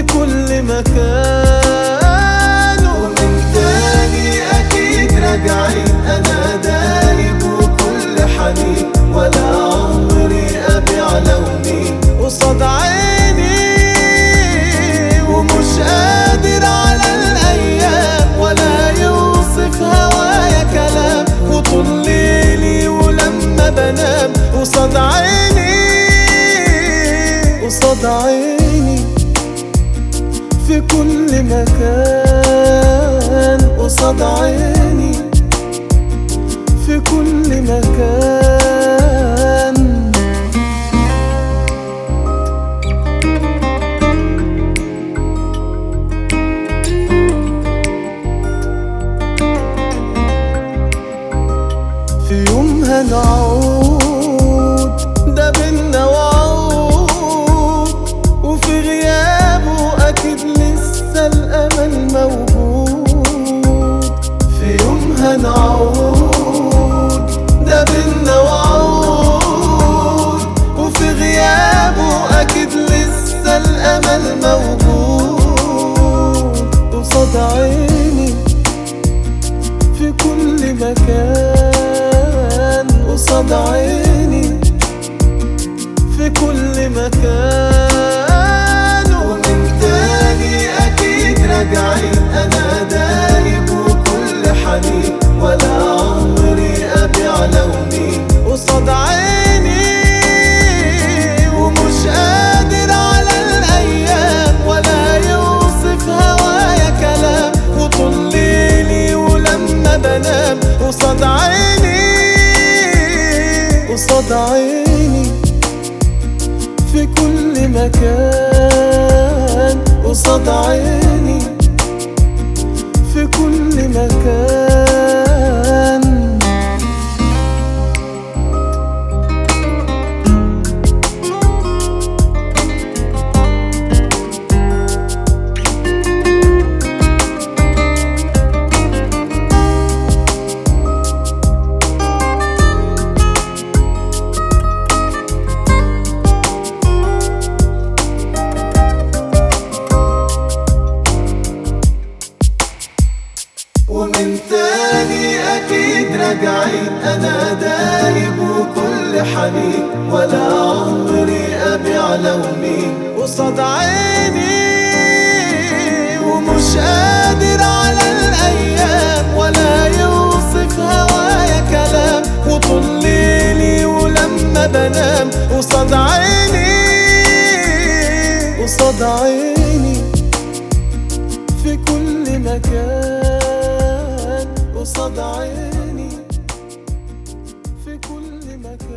في كل مكان. ومن تاني أكيد راجعين، أنا دايب وكل حنين، ولا عمري أبيع لوني قصاد عيني، ومش قادر على الأيام ولا يوصف هوايا كلام. وطول ليلي ولما بنام قصاد عيني، قصاد عيني في كل مكان. قصاد عيني في كل مكان. في يوم هنعود، ده بينا وعود، وفي غيابه أكيد لسه الأمل موجود. في يوم هنعود، ده بينا وعود، وفي غيابه أكيد لسه الأمل موجود. قصاد عيني في كل مكان. قصاد عيني في كل مكان. ومن تاني أكيد راجعين، أنا دايب وكل حنين، ولا عمري أبيع لوني قصاد عيني، ومش قادر على الأيام ولا يوصف هوايا كلام. وطول ليلي ولما بنام قصاد عيني، قصاد عيني في كل مكان. قصاد عيني في كل مكان. ومن تاني أكيد راجعين، أنا دايب وكل حنين، ولا عمري أبيع لوني قصاد عيني، ومش قادر على الأيام ولا يوصف هوايا كلام. وطول ليلي ولما بنام قصاد عيني، قصاد عيني في كل مكان. قصاد عيني في كل مكان.